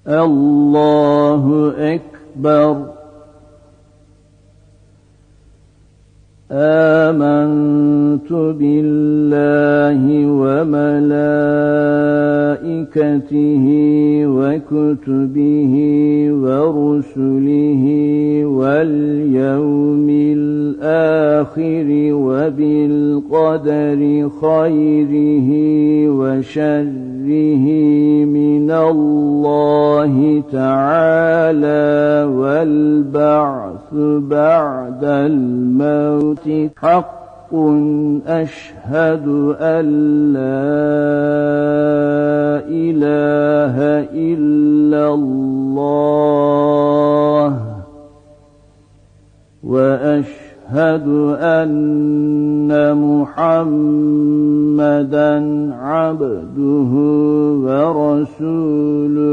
الله أكبر. آمنت بالله وملائكته وكتبه ورسله واليوم الآخر وبالقدر خيره وشره من الله تعالى والبعث بعد الموت حق. أشهد أن لا إله إلا الله وأشهد أن محمدًا عبده ورسوله.